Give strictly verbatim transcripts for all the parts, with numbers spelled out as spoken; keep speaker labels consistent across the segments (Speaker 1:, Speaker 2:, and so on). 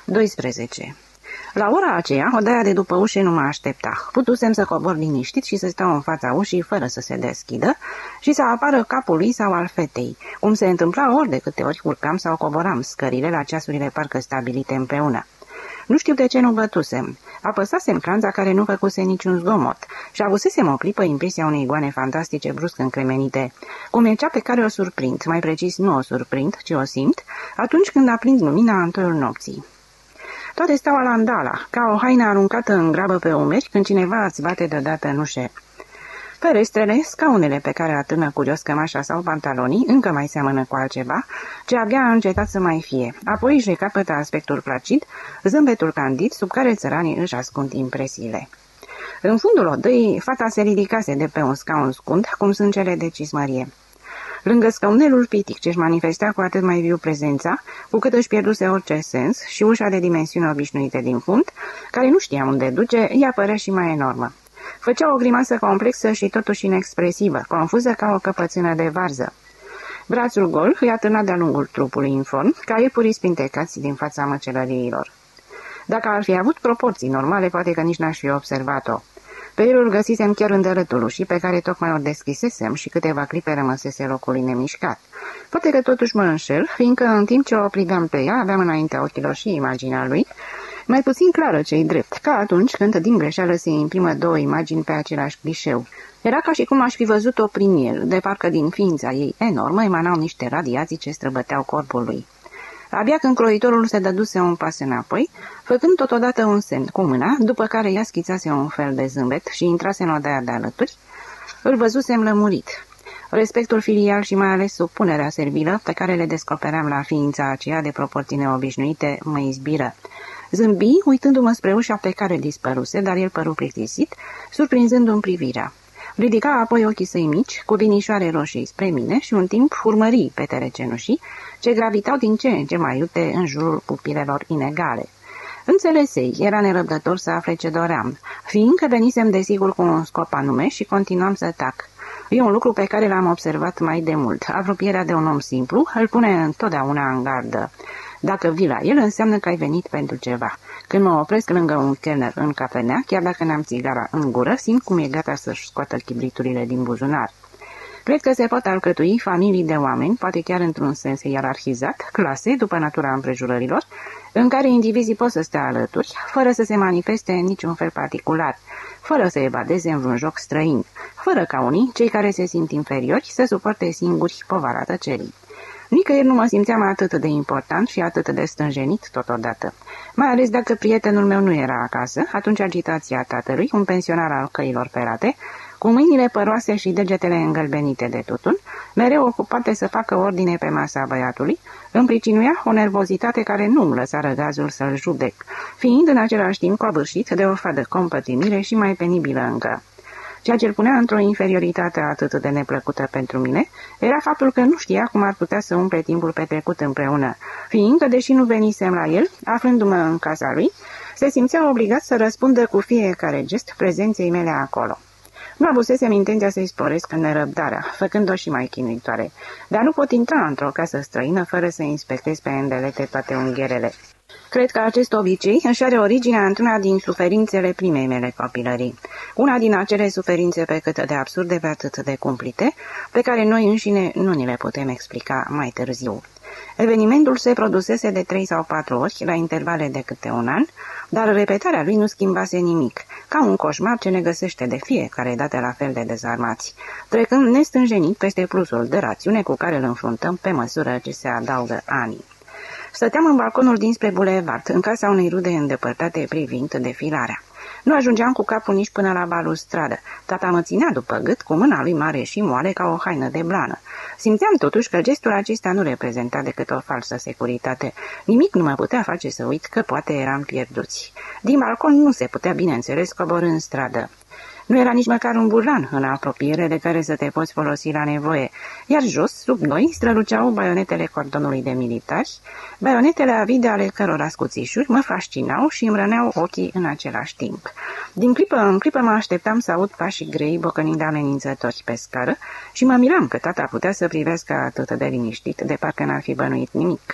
Speaker 1: doisprezece. La ora aceea, odaia de după ușe nu mă aștepta. Putusem să cobor liniștit și să stau în fața ușii fără să se deschidă și să apară capul lui sau al fetei, cum se întâmpla ori de câte ori urcam sau coboram scările la ceasurile parcă stabilite împreună. Nu știu de ce nu bătusem. Apăsasem clanța care nu făcuse niciun zgomot și avusesem o clipă impresia unei goane fantastice brusc încremenite, cum e cea pe care o surprind, mai precis nu o surprind, ci o simt, atunci când aprind lumina în toiul nopții. Toate stau la andala, ca o haină aruncată în grabă pe umeri când cineva îți bate deodată în ușe. Ferestrele, scaunele pe care atârnă curios cămașa sau pantalonii, încă mai seamănă cu altceva, ce abia a încetat să mai fie. Apoi își recapătă aspectul placid, zâmbetul candid, sub care țăranii își ascund impresiile. În fundul odăii, fata se ridicase de pe un scaun scund, cum sunt cele de cismărie. Lângă scaunelul pitic ce-și manifesta cu atât mai viu prezența, cu cât își pierduse orice sens, și ușa de dimensiuni obișnuite din fund, care nu știa unde duce, ea părea și mai enormă. Făcea o grimasă complexă și totuși inexpresivă, confuză ca o căpățână de varză. Brațul gol îi atârna de-a lungul trupului inform, ca iepurii spintecați din fața măcelăriilor. Dacă ar fi avut proporții normale, poate că nici n-aș fi observat-o. Pe el îl găsisem chiar în dărâtul ușii pe care tocmai o deschisesem și câteva clipe rămăsese locului nemișcat. Poate că totuși mă înșel, fiindcă în timp ce o priveam pe ea, aveam înaintea ochilor și imaginea lui, mai puțin clară ce-i drept, ca atunci când din greșeală se imprimă două imagini pe același clișeu. Era ca și cum aș fi văzut-o prin el, de parcă din ființa ei enormă emanau niște radiații ce străbăteau corpul lui. Abia când croitorul se dăduse un pas înapoi, făcând totodată un semn cu mâna, după care ea schițase un fel de zâmbet și intrase în odaia de alături, îl văzusem lămurit. Respectul filial și mai ales supunerea servilă, pe care le descopeream la ființa aceea de proporții neobișnuite, mă izbiră. Zâmbi, uitându-mă spre ușa pe care dispăruse, dar el păru plictisit, surprinzându-mi privirea. Ridica apoi ochii săi mici, cu vinișoare roșii spre mine și un timp urmări petele cenușii, ce gravitau din ce în ce mai iute în jurul pupilelor inegale. Înțelesei, era nerăbdător să afle ce doream, fiindcă venisem desigur cu un scop anume și continuam să tac. E un lucru pe care l-am observat mai de mult. Apropierea de un om simplu îl pune întotdeauna în gardă. Dacă vii la el, înseamnă că ai venit pentru ceva. Când mă opresc lângă un chelner în cafenea, chiar dacă n-am țigara în gură, simt cum e gata să-și scoată chibriturile din buzunar. Cred că se pot alcătui familii de oameni, poate chiar într-un sens ierarhizat, clase, după natura împrejurărilor, în care indivizii pot să stea alături, fără să se manifeste în niciun fel particular, fără să evadeze în vreun joc străin, fără ca unii, cei care se simt inferiori, să suporte singuri povara tăcerii. Nicăieri nu mă simțeam atât de important și atât de stânjenit totodată. Mai ales dacă prietenul meu nu era acasă, atunci agitația tatălui, un pensionar al căilor ferate, cu mâinile păroase și degetele îngălbenite de tutun, mereu ocupate să facă ordine pe masa băiatului, îmi pricinuia o nervozitate care nu îmi lăsa răgazul să-l judec, fiind în același timp covârșit de o fadă compătimire și mai penibilă încă. Ceea ce îl punea într-o inferioritate atât de neplăcută pentru mine era faptul că nu știa cum ar putea să umple timpul petrecut împreună, fiindcă, deși nu venisem la el, aflându-mă în casa lui, se simțea obligat să răspundă cu fiecare gest prezenței mele acolo. Nu avusesem intenția să-i sporesc nerăbdarea, făcând-o și mai chinuitoare, dar nu pot intra într-o casă străină fără să inspectez pe îndelete toate unghierele. Cred că acest obicei își are originea într-una din suferințele primei mele copilării, una din acele suferințe pe cât de absurde, pe atât de cumplite, pe care noi înșine nu ni le putem explica mai târziu. Evenimentul se produsese de trei sau patru ori, la intervale de câte un an, dar repetarea lui nu schimbase nimic, ca un coșmar ce ne găsește de fiecare dată la fel de dezarmați, trecând nestânjenit peste plusul de rațiune cu care îl înfruntăm pe măsură ce se adaugă anii. Stăteam în balconul dinspre bulevard, în casa unei rude îndepărtate privind defilarea. Nu ajungeam cu capul nici până la balustradă. Tata mă ținea după gât cu mâna lui mare și moale ca o haină de blană. Simțeam totuși că gestul acesta nu reprezenta decât o falsă securitate. Nimic nu mă putea face să uit că poate eram pierduți. Din balcon nu se putea, bineînțeles, coborî în stradă. Nu era nici măcar un burlan în apropiere de care să te poți folosi la nevoie, iar jos, sub noi, străluceau baionetele cordonului de militari, baionetele avide ale căror ascuțișuri mă fascinau și îmi răneau ochii în același timp. Din clipă în clipă mă așteptam să aud pașii grei bocănind amenințători pe scară și mă miram că tata putea să privească atât de liniștit, de parcă n-ar fi bănuit nimic.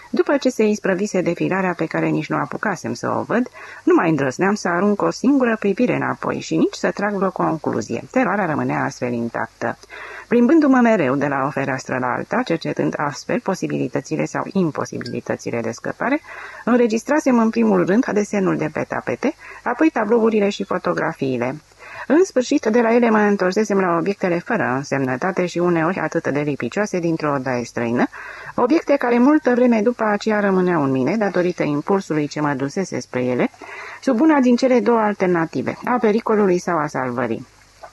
Speaker 1: După ce se isprăvise defilarea pe care nici nu apucasem să o văd, nu mai îndrăzneam să arunc o singură privire înapoi și nici să trag vreo concluzie. Teroarea rămânea astfel intactă. Plimbându-mă mereu de la o fereastră la alta, cercetând astfel posibilitățile sau imposibilitățile de scăpare, înregistrasem în primul rând desenul de pe tapete, apoi tablourile și fotografiile. În sfârșit, de la ele mă întorsesem la obiectele fără însemnătate și uneori atât de lipicioase dintr-o odaie străină, obiecte care multă vreme după aceea rămâneau în mine, datorită impulsului ce mă dusese spre ele, sub una din cele două alternative, a pericolului sau a salvării.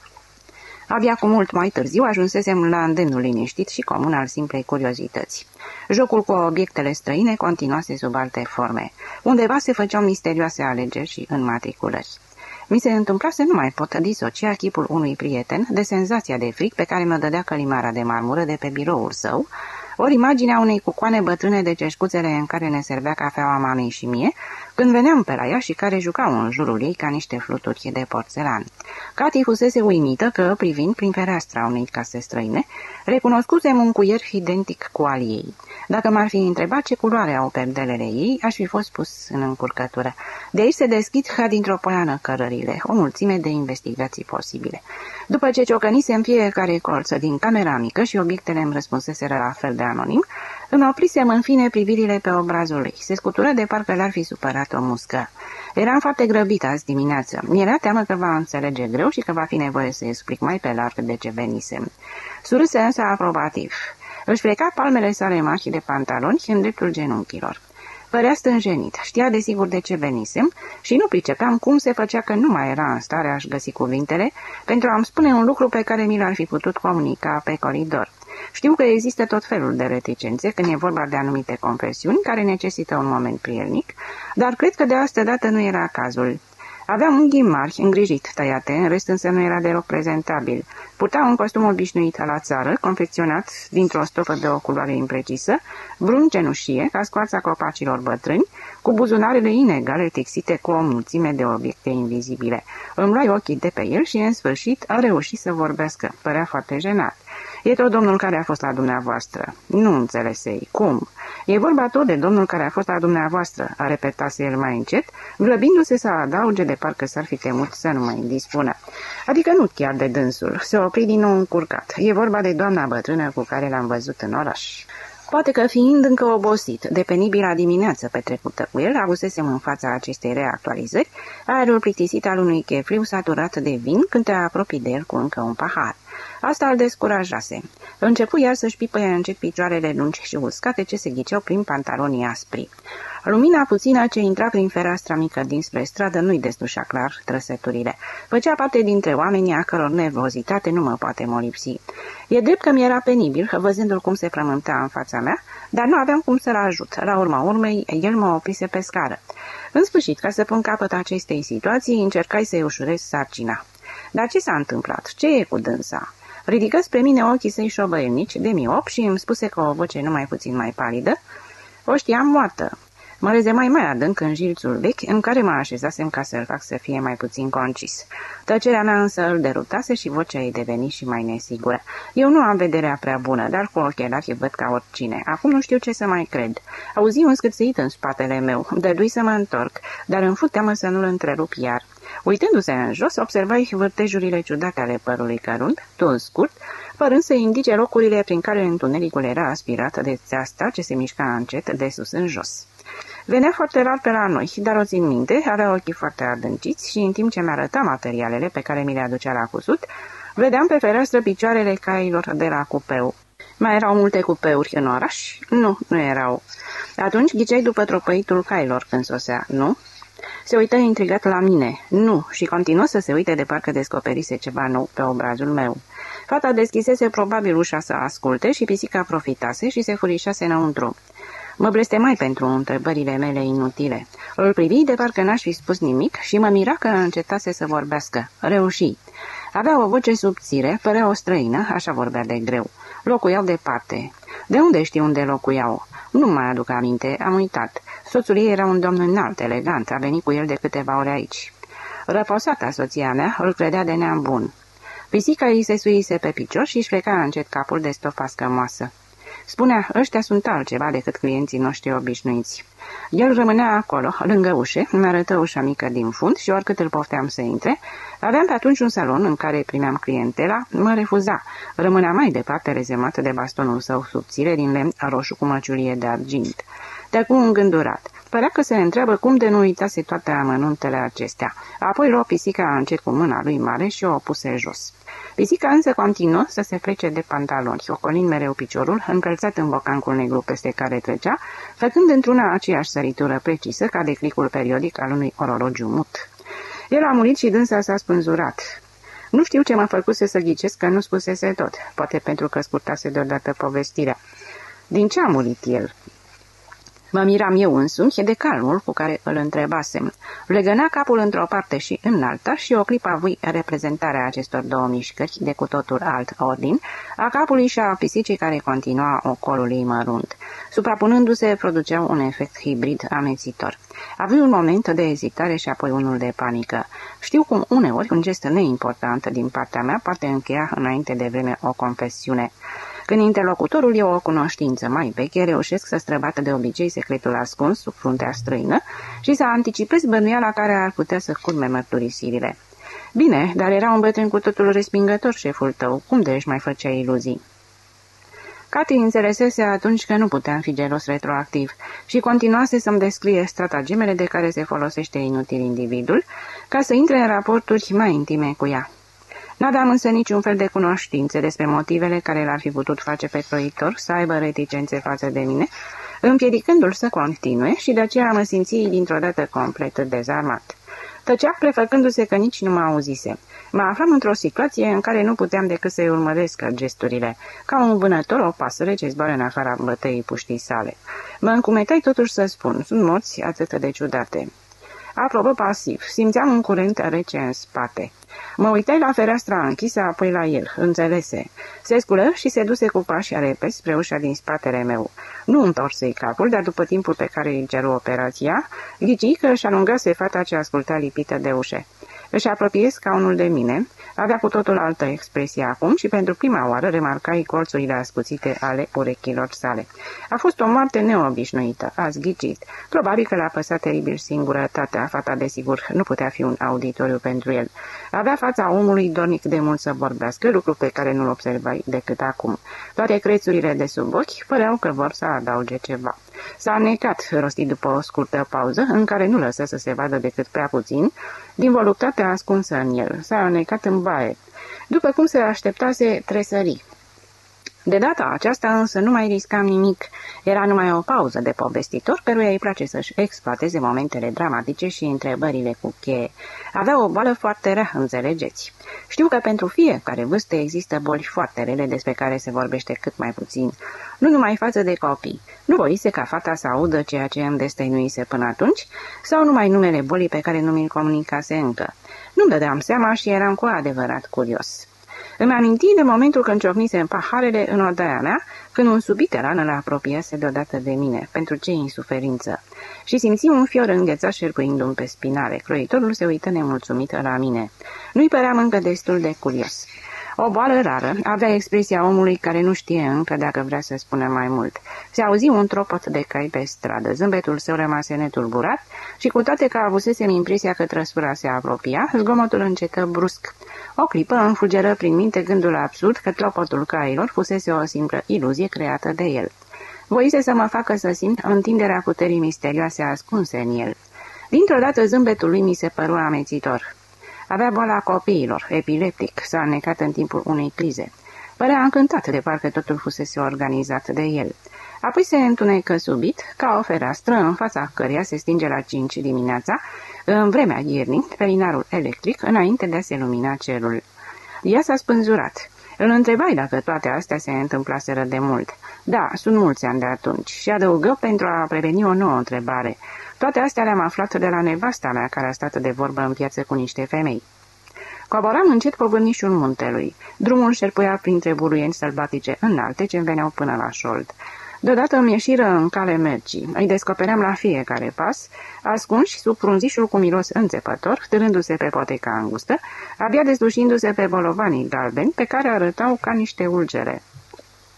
Speaker 1: Abia cu mult mai târziu ajunsesem la îndemnul liniștit și comun al simplei curiozități. Jocul cu obiectele străine continuase sub alte forme. Undeva se făceau misterioase alegeri și înmatriculări. Mi se întâmpla să nu mai pot disocia chipul unui prieten de senzația de fric pe care mi-o dădea călimara de marmură de pe biroul său, ori imaginea unei cucoane bătrâne de ceșcuțele în care ne servea cafeaua mamei și mie, când veneam pe la ea și care jucau în jurul ei ca niște fluturi de porțelan. Cati fusese uimită că, privind prin fereastra unei case străine, recunoscusem un cuier identic cu al ei. Dacă m-ar fi întrebat ce culoare au perdelele ei, aș fi fost pus în încurcătură. De aici se deschid ca dintr-o poiană cărările, o mulțime de investigații posibile. După ce ciocănisem fiecare colț din camera mică și obiectele îmi răspunseseră la fel de anonim, îmi oprisem în fine privirile pe obrazul lui. Se scutură de parcă l-ar fi supărat o muscă. Eram foarte grăbit azi dimineață. Mi-era teamă că va înțelege greu și că va fi nevoie să explic mai pe larg de ce venisem. Surâse însă aprobativ. Își freca palmele sale mari de pantaloni în dreptul genunchilor. Părea stânjenit, știa desigur de ce venisem și nu pricepeam cum se făcea că nu mai era în stare a-și găsi cuvintele pentru a-mi spune un lucru pe care mi l-ar fi putut comunica pe coridor. Știu că există tot felul de reticențe când e vorba de anumite confesiuni care necesită un moment prielnic, dar cred că de astă dată nu era cazul. Aveam unghii mari, îngrijit, tăiate, în rest însă nu era deloc prezentabil. Purta un costum obișnuit la țară, confecționat dintr-o stofă de o culoare imprecisă, brun cenușie, ca scoarța copacilor bătrâni, cu buzunarele inegale tixite cu o mulțime de obiecte invizibile. Îmi luai ochii de pe el și, în sfârșit, a reușit să vorbească. Părea foarte jenat. E tot domnul care a fost la dumneavoastră." Nu înțelesei. Cum?" E vorba tot de domnul care a fost la dumneavoastră," a repetat el mai încet, grăbindu-se să adauge de parcă s-ar fi temut să nu mai dispună. Adică nu chiar de dânsul. Se opri din nou încurcat. E vorba de doamna bătrână cu care l-am văzut în oraș." Poate că fiind încă obosit de penibila dimineață petrecută cu el, avusesem în fața acestei reactualizări aerul plictisit al unui chefliu saturat de vin când te apropii de el cu încă un pahar. Asta îl descurajase. Începu iar să-și pipăie încet picioarele lungi și uscate ce se ghiceau prin pantalonii aspri. Lumina puțină ce intra prin fereastra mică dinspre stradă nu-i deslușa clar trăsăturile. Făcea parte dintre oamenii a căror nervozitate nu mă poate molipsi. E drept că mi-era penibil, văzându-l cum se frământa în fața mea, dar nu aveam cum să-l ajut. La urma urmei, el mă oprise pe scară. În sfârșit, ca să pun capăt acestei situații, încercai să-i ușurez sarcina. Dar ce s-a întâmplat? Ce e cu dânsa? Ridică spre mine ochii săi șovăielnici de miop și îmi spuse cu o voce numai puțin mai palidă: "O știam moartă." Mă rezemai mai adânc în jilțul vechi, în care mă așezasem ca să-l fac să fie mai puțin concis. Tăcerea mea însă îl derutase și vocea ei deveni și mai nesigură. Eu nu am vederea prea bună, dar cu ochelari văd ca oricine. Acum nu știu ce să mai cred. Auzi un scârțâit în spatele meu. Dădui să mă întorc, dar îmi fu teamă să nu-l întrerup iar. Uitându-se în jos, observai vârtejurile ciudate ale părului cărunt, tun scurt, părând să indice locurile prin care întunericul era aspirat de țeasta ce se mișca încet de sus în jos. Venea foarte rar pe la noi, dar o țin minte, avea ochii foarte adânciți și în timp ce mi-arăta materialele pe care mi le aducea la cusut, vedeam pe fereastră picioarele cailor de la cupeu. Mai erau multe cupeuri în oraș? Nu, nu erau. Atunci ghiceai după tropăitul cailor când sosea, nu? Se uită intrigat la mine. Nu, și continuă să se uite de parcă descoperise ceva nou pe obrazul meu. Fata deschisese probabil ușa să asculte și pisica profitase și se furișase înăuntru. Mă blestemai pentru întrebările mele inutile. Îl privi de parcă n-aș fi spus nimic și mă mira că încetase să vorbească. Reuși. Avea o voce subțire, părea o străină, așa vorbea de greu. Locuiau departe. De unde știu unde locuiau? Nu mai aduc aminte, am uitat. Soțul ei era un domn înalt, elegant, a venit cu el de câteva ore aici. Răposata soția mea îl credea de neam bun. Pisica îi se suise pe picior și își freca încet capul de stofa scămoasă. Spunea, ăștia sunt altceva decât clienții noștri obișnuiți. El rămânea acolo, lângă ușe, îmi arătă ușa mică din fund și oricât îl pofteam să intre, aveam pe atunci un salon în care primeam clientela, mă refuza, rămânea mai departe rezemat de bastonul său subțire din lemn roșu cu măciulie de argint. Tăcu îngândurat. Părea că se întreabă cum de nu uitase toate amănuntele acestea. Apoi luă pisica încet cu mâna lui mare și o puse jos. Pisica însă continuă să se plece de pantaloni, ocolind mereu piciorul, încălțat în bocancul negru peste care trecea, făcând într-una aceeași săritură precisă ca de clicul periodic al unui orologiu mut. El a murit și dânsa s-a spânzurat. Nu știu ce m-a făcuse să ghicesc că nu spusese tot, poate pentru că scurtase deodată povestirea. Din ce a murit el? Mă miram eu însumi de calmul cu care îl întrebasem. Legăna capul într-o parte și în alta și o clipă avui reprezentarea acestor două mișcări de cu totul alt ordin, a capului și a pisicii care continua ocolul ei mărunt. Suprapunându-se, produceau un efect hibrid amețitor. Avui un moment de ezitare și apoi unul de panică. Știu cum uneori un gest neimportant din partea mea poate încheia înainte de vreme o confesiune. Când interlocutorul e o cunoștință mai veche, reușesc să străbată de obicei secretul ascuns sub fruntea străină și să anticipez bănuiala care ar putea să curme mărturisirile. Bine, dar era un bătrân cu totul respingător, șeful tău. Cum de își mai făcea iluzii? Cati înțelesese atunci că nu puteam fi gelos retroactiv și continuase să-mi descrie stratagemele de care se folosește inutil individul ca să intre în raporturi mai intime cu ea. N-aveam însă niciun fel de cunoștințe despre motivele care l-ar fi putut face pe croitor să aibă reticențe față de mine, împiedicându-l să continue și de aceea mă simți dintr-o dată complet dezarmat. Tăcea prefăcându-se că nici nu mă auzise. Mă aflam într-o situație în care nu puteam decât să-i urmăresc gesturile, ca un vânător o pasăre ce zboară în afara bătăii puștii sale. Mă încumetai totuși să spun, sunt morți atât de ciudate. Aprobă pasiv, simțeam un curent rece în spate. Mă uitai la fereastra închisă, apoi la el, înțelese. Se sculă și se duse cu pași repezi spre ușa din spatele meu. Nu întorsei capul, dar după timpul pe care îi ceru operația, ghici că își alungase fata ce asculta lipită de ușe. Își apropie scaunul de mine, avea cu totul altă expresie acum și pentru prima oară remarcai colțurile ascuțite ale urechilor sale. A fost o moarte neobișnuită, ați ghicit. Probabil că l-a păsat teribil singurătatea, fata desigur nu putea fi un auditoriu pentru el. Avea fața omului dornic de mult să vorbească, lucru pe care nu-l observai decât acum. Toate crețurile de sub ochi păreau că vor să adauge ceva. S-a înnecat, rostit după o scurtă pauză, în care nu lăsă să se vadă decât prea puțin, din voluptatea ascunsă în el. S-a înnecat în baie. După cum se așteptase, tresări. De data aceasta însă nu mai riscam nimic. Era numai o pauză de povestitor, căruia îi place să-și exploateze momentele dramatice și întrebările cu cheie. Avea o boală foarte rea, înțelegeți. Știu că pentru fiecare vârstă există boli foarte rele despre care se vorbește cât mai puțin, nu numai față de copii. Nu voise ca fata să audă ceea ce îmi destăinuise până atunci, sau numai numele bolii pe care nu mi-l comunicase încă. Nu-mi dădeam seama și eram cu adevărat curios. Îmi aminti de momentul când ciocnisem paharele în odaia mea, când un subiteran îl apropiase deodată de mine, pentru ce insuferință, și simți un fior înghețat șerpuindu-mi pe spinare. Croitorul se uită nemulțumit la mine. Nu-i păream încă destul de curios. O boală rară, avea expresia omului care nu știe încă dacă vrea să spună mai mult. Se auzi un tropot de cai pe stradă, zâmbetul său rămase netulburat și cu toate că avusesem impresia că trăsura se apropia, zgomotul încetă brusc. O clipă îmi fulgeră prin minte gândul absurd că tropotul cailor fusese o simplă iluzie creată de el. Voise să mă facă să simt întinderea puterii misterioase ascunse în el. Dintr-o dată zâmbetul lui mi se păru amețitor. Avea boala copiilor, epileptic, s-a înnecat în timpul unei crize. Părea încântat de parcă totul fusese organizat de el. Apoi se întunecă subit, ca o fereastră în fața căreia se stinge la cinci dimineața, în vremea iernii, felinarul electric, înainte de a se lumina cerul. Ea s-a spânzurat. Îl întrebai dacă toate astea se întâmplaseră de mult. Da, sunt mulți ani de atunci. Și adăugă pentru a preveni o nouă întrebare. Toate astea le-am aflat de la nevasta mea, care a stat de vorbă în piață cu niște femei. Coboram încet pe vârnișul muntelui. Drumul șerpuia printre buruieni sălbatice înalte ce-mi veneau până la șold. Deodată îmi ieșiră în cale mergii. Îi descopeream la fiecare pas, ascunși sub frunzișul cu miros înțepător, târându-se pe poteca îngustă, abia deslușindu-se pe bolovanii galbeni, pe care arătau ca niște ulgere.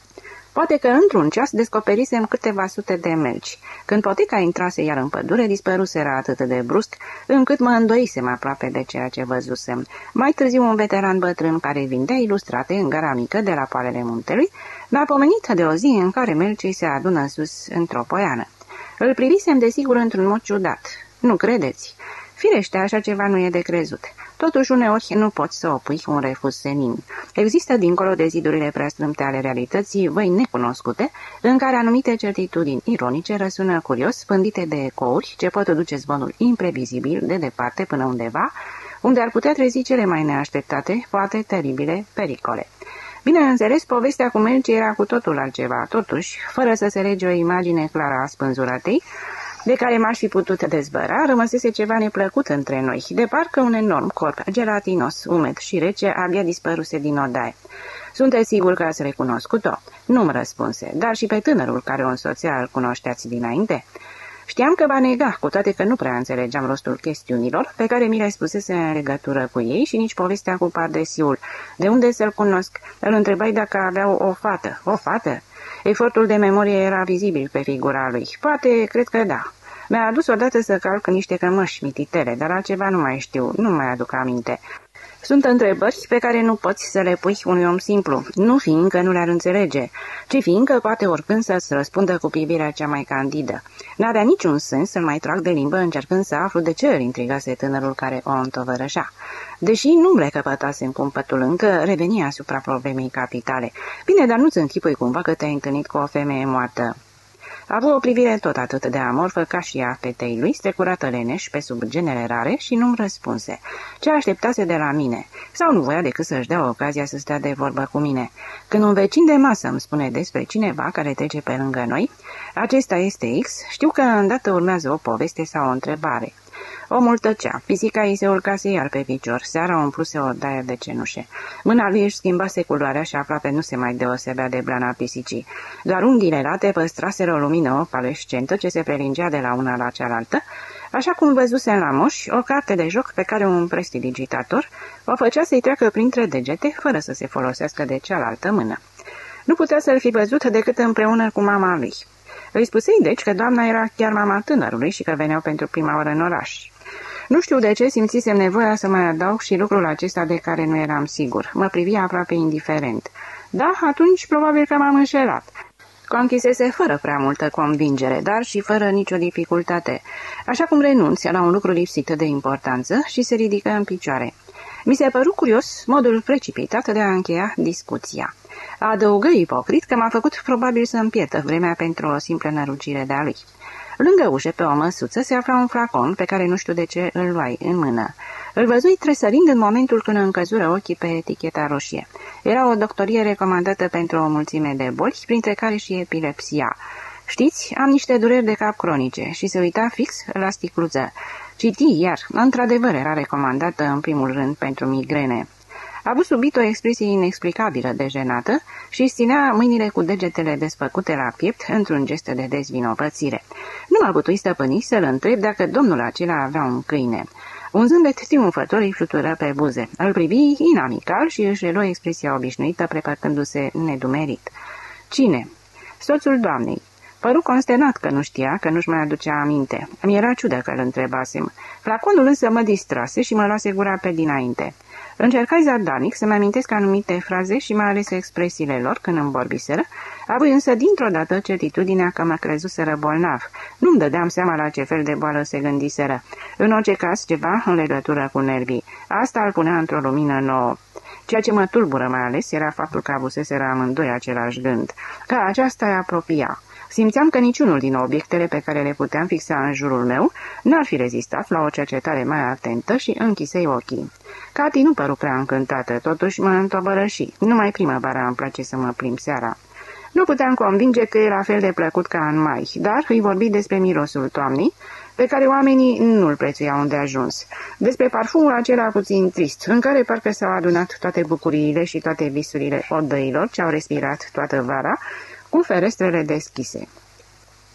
Speaker 1: Poate că într-un ceas descoperisem câteva sute de melci. Când poteca intrase iar în pădure, dispăruseră atât de brusc, încât mă îndoisem aproape de ceea ce văzusem. Mai târziu un veteran bătrân care vindea ilustrate în gara mică de la poalele muntelui, mi-a pomenit de o zi în care melcii se adună sus într-o poiană. Îl privisem desigur într-un mod ciudat. Nu credeți? Firește, așa ceva nu e de crezut. Totuși, uneori nu poți să opui un refuz senin. Există, dincolo de zidurile prea strâmte ale realității, văi necunoscute, în care anumite certitudini ironice răsună curios, spândite de ecouri, ce pot duce zvonul imprevizibil de departe până undeva, unde ar putea trezi cele mai neașteptate, poate teribile, pericole. Bineînțeles, povestea cu melcii era cu totul altceva, totuși, fără să se lege o imagine clară a spânzuratei, de care m-aș fi putut dezbăra, rămăsese ceva neplăcut între noi, de parcă un enorm corp gelatinos, umed și rece, abia dispăruse din odaie. Sunteți sigur că ați recunoscut-o? Nu-mi răspunse, dar și pe tânărul care o însoțea îl cunoșteați dinainte? Știam că va nega, cu toate că nu prea înțelegeam rostul chestiunilor, pe care mi le spusese în legătură cu ei și nici povestea cu pardesiul. De unde să-l cunosc? Îl întrebai dacă aveau o fată. O fată? Efortul de memorie era vizibil pe figura lui. Poate, cred că da. Mi-a adus odată să calc niște cămăși mititele, dar altceva nu mai știu, nu mai aduc aminte. Sunt întrebări pe care nu poți să le pui unui om simplu, nu fiindcă nu le-ar înțelege, ci fiindcă poate oricând să-ți răspundă cu privirea cea mai candidă. N-avea niciun sens să-l mai trag de limbă încercând să aflu de ce îl intrigase tânărul care o întovărășea. Deși nu-mi recăpătasem cumpătul încă, revenia asupra problemei capitale. Bine, dar nu-ți închipui cumva că te-ai întâlnit cu o femeie moartă. A avut o privire tot atât de amorfă ca și a fetei lui, strecurată leneș pe sub genele rare și nu-mi răspunse. Ce așteptase de la mine? Sau nu voia decât să-și dea ocazia să stea de vorbă cu mine? Când un vecin de masă îmi spune despre cineva care trece pe lângă noi, acesta este X, știu că îndată urmează o poveste sau o întrebare. Omul tăcea, pisica îi se urcase iar pe picior, seara umpluse o daie de cenușe. Mâna lui își schimbase culoarea și aproape nu se mai deosebea de blana pisicii. Doar unghiile late păstraseră o lumină opalescentă ce se prelingea de la una la cealaltă, așa cum văzusem la moș o carte de joc pe care un prestidigitator o făcea să-i treacă printre degete fără să se folosească de cealaltă mână. Nu putea să-l fi văzut decât împreună cu mama lui. Îi spusei deci că doamna era chiar mama tânărului și că veneau pentru prima oară în oraș. Nu știu de ce simțisem nevoia să mai adaug și lucrul acesta de care nu eram sigur. Mă privia aproape indiferent. Da, atunci probabil că m-am înșelat. Conchisese fără prea multă convingere, dar și fără nicio dificultate, așa cum renunția la un lucru lipsit de importanță și se ridică în picioare. Mi se păru curios modul precipitat de a încheia discuția. Adăugă ipocrit că m-a făcut probabil să-mi pierdă vremea pentru o simplă nărucire de-a lui. Lângă ușă, pe o măsuță, se afla un flacon pe care nu știu de ce îl luai în mână. Îl văzui tresărind în momentul când încăzură ochii pe eticheta roșie. Era o doctorie recomandată pentru o mulțime de boli, printre care și epilepsia. Știți, am niște dureri de cap cronice și se uita fix la sticluță. Citi, iar, într-adevăr era recomandată în primul rând pentru migrene. A avut subit o expresie inexplicabilă de jenată și își ținea mâinile cu degetele desfăcute la piept într-un gest de dezvinovățire. Nu m-a putut stăpâni să-l întreb dacă domnul acela avea un câine. Un zâmbet triumfător îi flutură pe buze. Îl privi inamical și își reluă expresia obișnuită, prepăcându-se nedumerit. Cine? Soțul doamnei. Păru consternat că nu știa, că nu-și mai aducea aminte. Îmi era ciudă că îl întrebasem. Flaconul însă mă distrase și mă luase gura pe dinainte. Încercai zadarnic să-mi amintesc anumite fraze și mai ales expresiile lor când îmi vorbiseră, având însă dintr-o dată certitudinea că mă crezuseră bolnav. Nu-mi dădeam seama la ce fel de boală se gândiseră. În orice caz, ceva în legătură cu nervii. Asta îl punea într-o lumină nouă. Ceea ce mă tulbură mai ales era faptul că avuseseră amândoi același gând, că aceasta îi apropia. Simțeam că niciunul din obiectele pe care le puteam fixa în jurul meu n-ar fi rezistat la o cercetare mai atentă și închisei ochii. Cati nu păru prea încântată, totuși mă întovărăși. Numai primăvara îmi place să mă plimb seara. Nu puteam convinge că e la fel de plăcut ca în mai, dar îi vorbi despre mirosul toamnei, pe care oamenii nu-l prețuiau îndeajuns, despre parfumul acela puțin trist, în care parcă s-au adunat toate bucuriile și toate visurile odăilor ce au respirat toată vara, cu ferestrele deschise.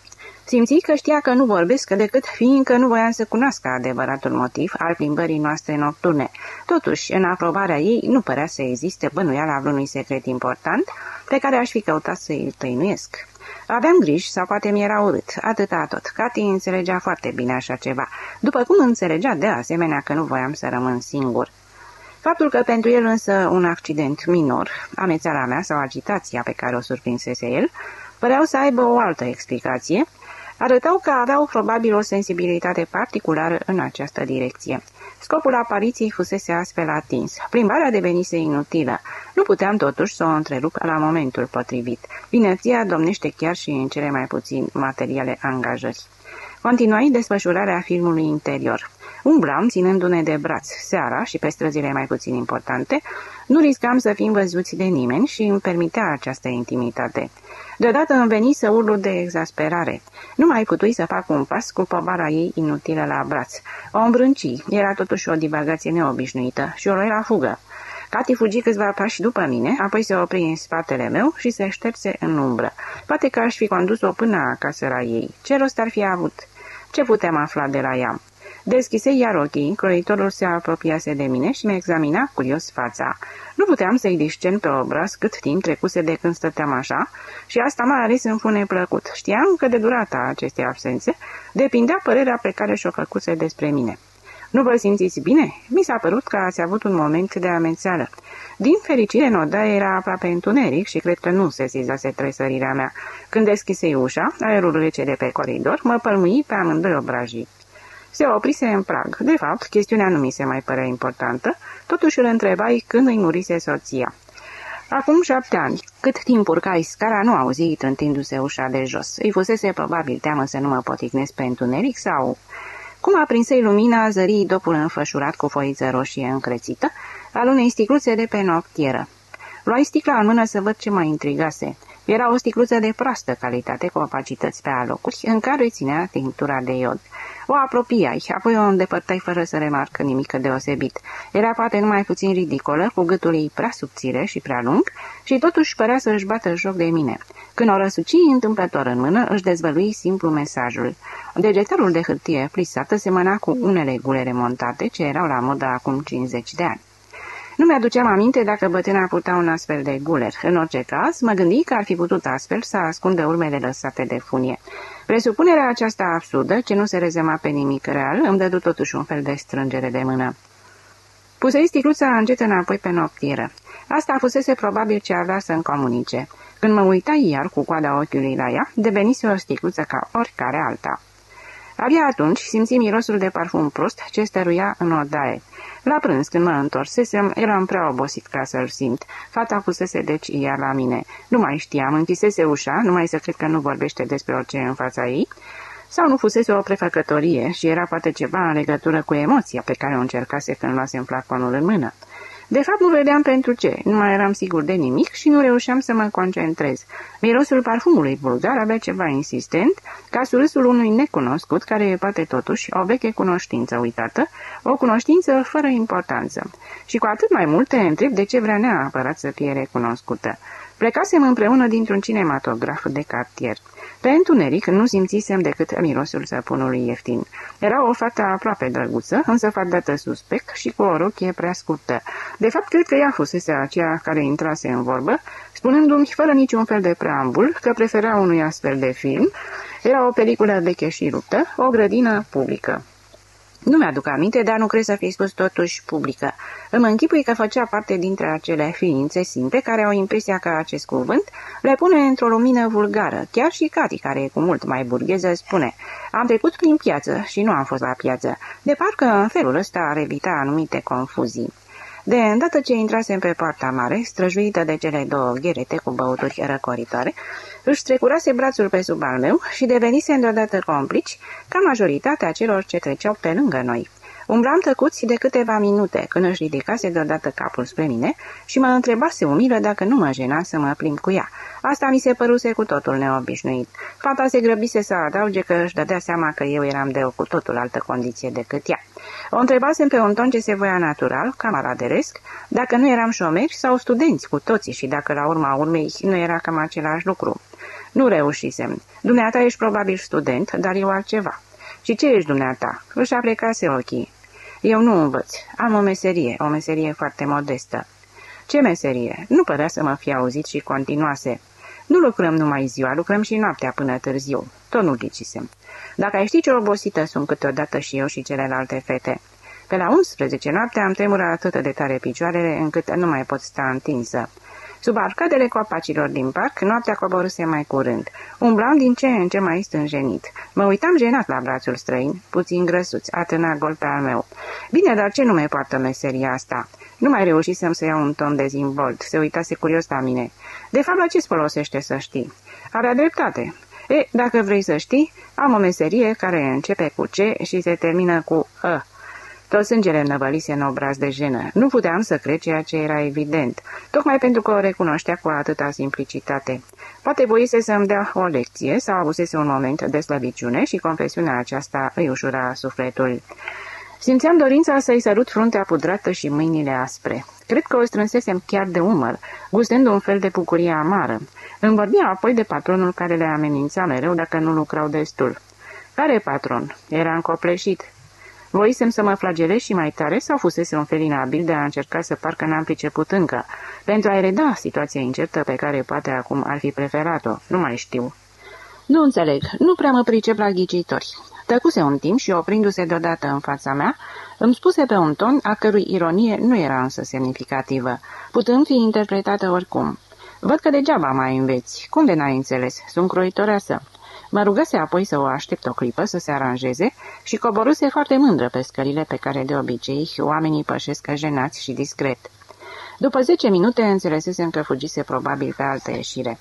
Speaker 1: Simți că știa că nu vorbesc decât fiindcă nu voiam să cunoască adevăratul motiv al plimbării noastre nocturne. Totuși, în aprobarea ei nu părea să existe bănuiala vreunui secret important pe care aș fi căutat să îl tăinuiesc. Aveam griji sau poate mi-era urât, atâta tot. Cati înțelegea foarte bine așa ceva, după cum înțelegea de asemenea că nu voiam să rămân singur. Faptul că pentru el însă un accident minor, amețeala mea sau agitația pe care o surprinsese el, păreau să aibă o altă explicație, arătau că aveau probabil o sensibilitate particulară în această direcție. Scopul apariției fusese astfel atins. Plimbarea devenise inutilă. Nu puteam totuși să o întrerup la momentul potrivit. Inerția domnește chiar și în cele mai puțin materiale angajări. Continuai desfășurarea filmului interior. Umblam ținându-ne de braț seara și pe străzile mai puțin importante, nu riscam să fim văzuți de nimeni și îmi permitea această intimitate. Deodată îmi veni să urlu de exasperare. Nu mai putui să fac un pas cu povara ei inutilă la braț. O îmbrânci, era totuși o divagație neobișnuită și o luai la fugă. Cati fugi câțiva pași după mine, apoi se opri în spatele meu și se șterse în umbră. Poate că aș fi condus-o până acasă la ei. Ce rost ar fi avut? Ce puteam afla de la ea? Deschise iar ochii, croitorul se apropiase de mine și mi examina curios fața. Nu puteam să-i discern pe obraz cât timp trecuse de când stăteam așa și asta mai ales îmi fu neplăcut. Știam că de durata acestei absențe depindea părerea pe care și-o făcuse despre mine. Nu vă simțiți bine? Mi s-a părut că ați avut un moment de amețeală. Din fericire, în odaie era aproape întuneric și cred că nu se sesizase tresărirea mea. Când deschise ușa, aerul rece de pe coridor mă pălmui pe amândoi obrajii. Se oprise în prag. De fapt, chestiunea nu mi se mai părea importantă, totuși îl întrebai când îi murise soția. Acum șapte ani. Cât timp urcai scara, nu auzi trântindu-se ușa de jos. Îi fusese probabil teamă să nu mă poticnesc pe întuneric sau... Cum aprinsei lumina, zării dopul înfășurat cu foiță roșie încrețită al unei sticluțe de pe noptieră. Luai sticla în mână să văd ce mă intrigase. Era o sticluță de proastă calitate cu opacități pe alocuri, în care ținea tinctura de iod. O apropiai, apoi o îndepărtai fără să remarcă nimic deosebit. Era poate numai puțin ridicolă, cu gâtul ei prea subțire și prea lung, și totuși părea să își bată joc de mine. Când o răsuci întâmplător în mână, își dezvălui simplu mesajul. Degetarul de hârtie plisată semăna cu unele gulere montate ce erau la modă acum cincizeci de ani. Nu mi-aduceam aminte dacă bătrâna purta un astfel de guler. În orice caz, mă gândi că ar fi putut astfel să ascundă urmele lăsate de funie. Presupunerea aceasta absurdă, ce nu se rezema pe nimic real, îmi dădu totuși un fel de strângere de mână. Pusei sticluța încet înapoi pe noptieră. Asta fusese probabil ce avea să-mi comunice. Când mă uitai iar cu coada ochiului la ea, devenise o sticluță ca oricare alta. Abia atunci simți mirosul de parfum prost ce stăruia în odaie. La prânz, când mă întorsesem, eram prea obosit ca să-l simt. Fata fusese deci iar la mine. Nu mai știam, închisese ușa, numai să cred că nu vorbește despre orice în fața ei, sau nu fusese o prefăcătorie și era poate ceva în legătură cu emoția pe care o încercase când luasem flaconul în mână. De fapt, nu vedeam pentru ce, nu mai eram sigur de nimic și nu reușeam să mă concentrez. Mirosul parfumului vulgar avea ceva insistent, ca surâsul unui necunoscut, care e poate totuși o veche cunoștință uitată, o cunoștință fără importanță. Și cu atât mai mult te întreb de ce vrea neapărat să fie recunoscută. Plecasem împreună dintr-un cinematograf de cartier. Pe întuneric nu simțisem decât mirosul săpunului ieftin. Era o fată aproape drăguță, însă fardată suspect și cu o rochie prea scurtă. De fapt, cred că ea fusese aceea care intrase în vorbă, spunându-mi fără niciun fel de preambul că prefera unui astfel de film. Era o peliculă veche și ruptă, o grădină publică. Nu mi-aduc aminte, dar nu cred să fi spus totuși publică. Îmi închipui că făcea parte dintre acele ființe simple care au impresia că acest cuvânt le pune într-o lumină vulgară. Chiar și Cati, care e cu mult mai burgheză, spune: am trecut prin piață și nu am fost la piață. De parcă în felul ăsta ar evita anumite confuzii. De îndată ce intrasem pe poarta mare, străjuită de cele două gherete cu băuturi răcoritoare, își strecurase brațul pe sub al meu și devenisem deodată complici ca majoritatea celor ce treceau pe lângă noi. Umblam tăcuți de câteva minute când își ridicase deodată capul spre mine și mă întrebase umilă dacă nu mă jena să mă plimb cu ea. Asta mi se păruse cu totul neobișnuit. Fata se grăbise să adauge că își dădea seama că eu eram de o cu totul altă condiție decât ea. O întrebasem pe un ton ce se voia natural, camaraderesc, dacă nu eram șomeri sau studenți cu toții și dacă la urma urmei nu era cam același lucru. Nu reușisem. Dumneata ești probabil student, dar eu altceva. Și ce ești dumneata? Își aplecase ochii. Eu nu învăț. Am o meserie, o meserie foarte modestă. Ce meserie? Nu părea să mă fi auzit și continuase. Nu lucrăm numai ziua, lucrăm și noaptea până târziu. Tot nu ghicisem. Dacă ai ști ce obosită sunt câteodată și eu și celelalte fete. Pe la unsprezece noaptea am tremurat atât de tare picioarele încât nu mai pot sta întinsă. Sub arcadele copacilor din parc, noaptea coborâse mai curând. Umblam din ce în ce mai stânjenit. Mă uitam jenat la brațul străin, puțin grăsuț, atârna gol pe al meu. Bine, dar ce nu mai poartă meseria asta? Nu mai reușisem să iau un ton dezimbolt, se uitase curios la mine. De fapt, la ce-ți folosește să știi? Avea dreptate. E, dacă vrei să știi, am o meserie care începe cu C și se termină cu ă. Tot sângele năvălise în obraz de jenă. Nu puteam să cred ceea ce era evident, tocmai pentru că o recunoștea cu atâta simplicitate. Poate voise să-mi dea o lecție sau avusese un moment de slăbiciune și confesiunea aceasta îi ușura sufletul. Simțeam dorința să-i sărut fruntea pudrată și mâinile aspre. Cred că o strânsesem chiar de umăr, gustând un fel de bucurie amară. Îmi vorbea apoi de patronul care le amenința mereu dacă nu lucrau destul. Care patron? Era încopleșit. Voisem să mă flagelez și mai tare sau fusese un fel inabil de a încerca să parcă n-am priceput încă, pentru a-i reda situația incertă pe care poate acum ar fi preferat-o. Nu mai știu. Nu înțeleg, nu prea mă pricep la ghicitori. Tăcuse un timp și, oprindu-se deodată în fața mea, îmi spuse pe un ton a cărui ironie nu era însă semnificativă, putând fi interpretată oricum. Văd că degeaba mai înveți. Cum de n-ai înțeles? Sunt croitoreasă. Mă rugase apoi să o aștept o clipă să se aranjeze și coborâse foarte mândră pe scările pe care de obicei oamenii pășesc jenați și discret. După zece minute înțelesesem că fugise probabil pe altă ieșire.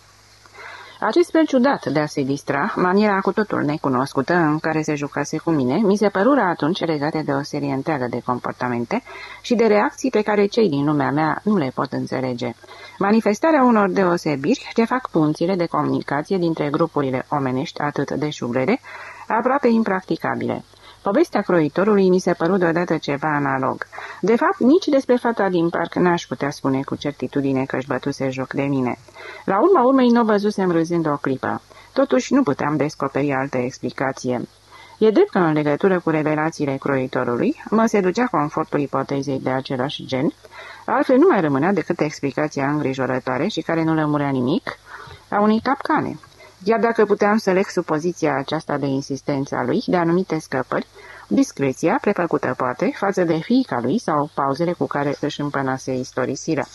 Speaker 1: Acest fel ciudat de a se distra, maniera cu totul necunoscută în care se jucase cu mine, mi se părură atunci legate de o serie întreagă de comportamente și de reacții pe care cei din lumea mea nu le pot înțelege. Manifestarea unor deosebiri ce fac punțile de comunicație dintre grupurile omenești atât de șubrede, aproape impracticabile. Povestea croitorului mi se păru deodată ceva analog. De fapt, nici despre fata din parc n-aș putea spune cu certitudine că își bătuse joc de mine. La urma urmei n-o văzusem râzând o clipă. Totuși nu puteam descoperi altă explicație. E drept că în legătură cu revelațiile croitorului mă seducea confortul ipotezei de același gen, altfel nu mai rămânea decât explicația îngrijorătoare și care nu lămurea nimic a unei capcane. Iar dacă puteam să leg supoziția aceasta de insistența lui, de anumite scăpări, discreția, prefăcută poate, față de fiica lui sau pauzele cu care își împănase istorisirea.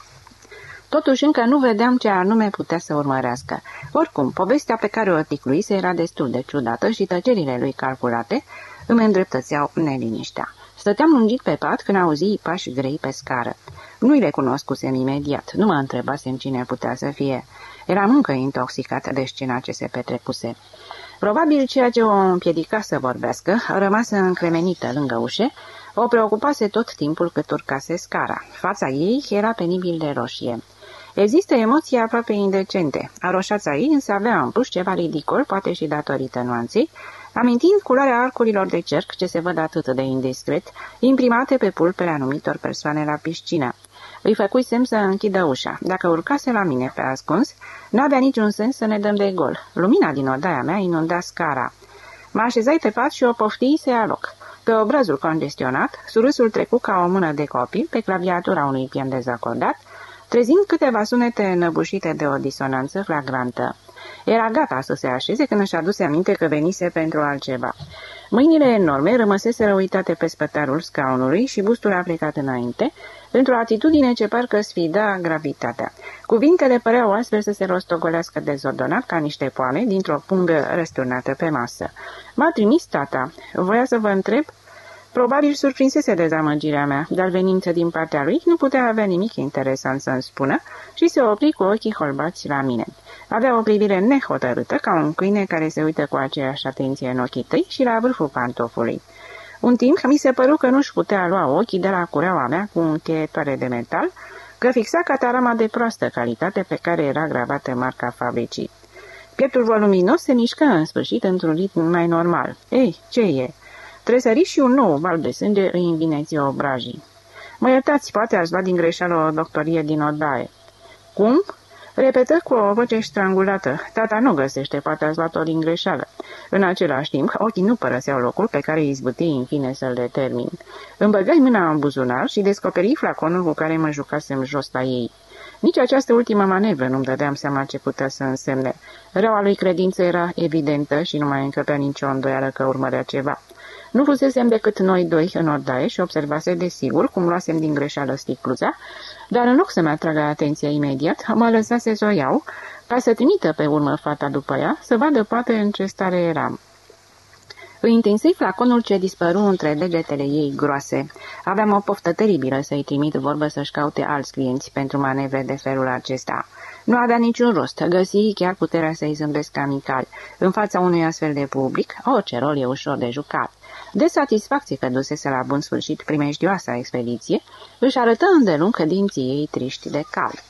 Speaker 1: Totuși încă nu vedeam ce anume putea să urmărească. Oricum, povestea pe care o ticluise era destul de ciudată și tăcerile lui calculate îmi îndreptățeau neliniștea. Stăteam lungit pe pat când auzi pași grei pe scară. Nu-i recunoscusem imediat, nu mă întrebasem cine putea să fie. Eram încă intoxicat de scena ce se petrecuse. Probabil ceea ce o împiedica să vorbească, rămasă încremenită lângă ușe, o preocupase tot timpul cât urcase scara. Fața ei era penibil de roșie. Există emoții aproape indecente. Aroșața ei însă avea în plus ceva ridicol, poate și datorită nuanței, amintind culoarea arcurilor de cerc ce se văd atât de indiscret, imprimate pe pulpele anumitor persoane la piscină. Îi făcui semn să închidă ușa. Dacă urcase la mine pe ascuns, n-avea niciun sens să ne dăm de gol. Lumina din odaia mea inunda scara. Mă așezai pe pat și o poftii se ia loc. Pe obrazul congestionat, surâsul trecu ca o mână de copil pe claviatura unui pian dezacordat, trezind câteva sunete înăbușite de o disonanță flagrantă. Era gata să se așeze când își aduse aminte că venise pentru altceva. Mâinile enorme rămăseseră uitate pe spătarul scaunului și bustul a plecat înainte, într-o atitudine ce parcă sfida gravitatea. Cuvintele păreau astfel să se rostogolească dezordonat ca niște poame dintr-o pungă răsturnată pe masă. M-a trimis tata. Voia să vă întreb? Probabil surprinsese dezamăgirea mea, dar venind din partea lui, nu putea avea nimic interesant să-mi spună și se opri cu ochii holbați la mine. Avea o privire nehotărâtă, ca un câine care se uită cu aceeași atenție în ochii tăi și la vârful pantofului. Un timp mi se păru că nu-și putea lua ochii de la cureaua mea cu încheietoare de metal, că fixa catarama de proastă calitate pe care era gravată marca fabricii. Pieptul voluminos se mișcă în sfârșit într-un ritm mai normal. Ei, ce e? Tresări și un nou val de sânge îi învineție obrajii. Mă iertați, poate ați luat din greșeală o doctorie din odaie. Cum? Repetă cu o voce strangulată. Tata nu găsește, poate ați luat-o din greșeală. În același timp, ochii nu părăseau locul pe care izbuti în fine să-l determin. Îmi băgai mâna în buzunar și descoperi flaconul cu care mă jucasem jos la ei. Nici această ultimă manevră nu-mi dădeam seama ce putea să însemne. Răua lui credință era evidentă și nu mai încăpea nicio îndoială că urmărea ceva. Nu fusesem decât noi doi în odaie și observase desigur cum luasem din greșeală sticluța, dar în loc să-mi atragă atenția imediat, mă lăsase să o iau, ca să trimită pe urmă fata după ea, să vadă poate în ce stare eram. Îi întinsei flaconul ce dispăru între degetele ei groase. Aveam o poftă teribilă să-i trimit vorbă să-și caute alți clienți pentru manevre de felul acesta. Nu avea niciun rost, găsi chiar puterea să-i zâmbesc amical. În fața unui astfel de public, orice rol e ușor de jucat. De satisfacție că dusese la bun sfârșit primejdioasa expediție, își arătă îndelung dinții ei triști de cal.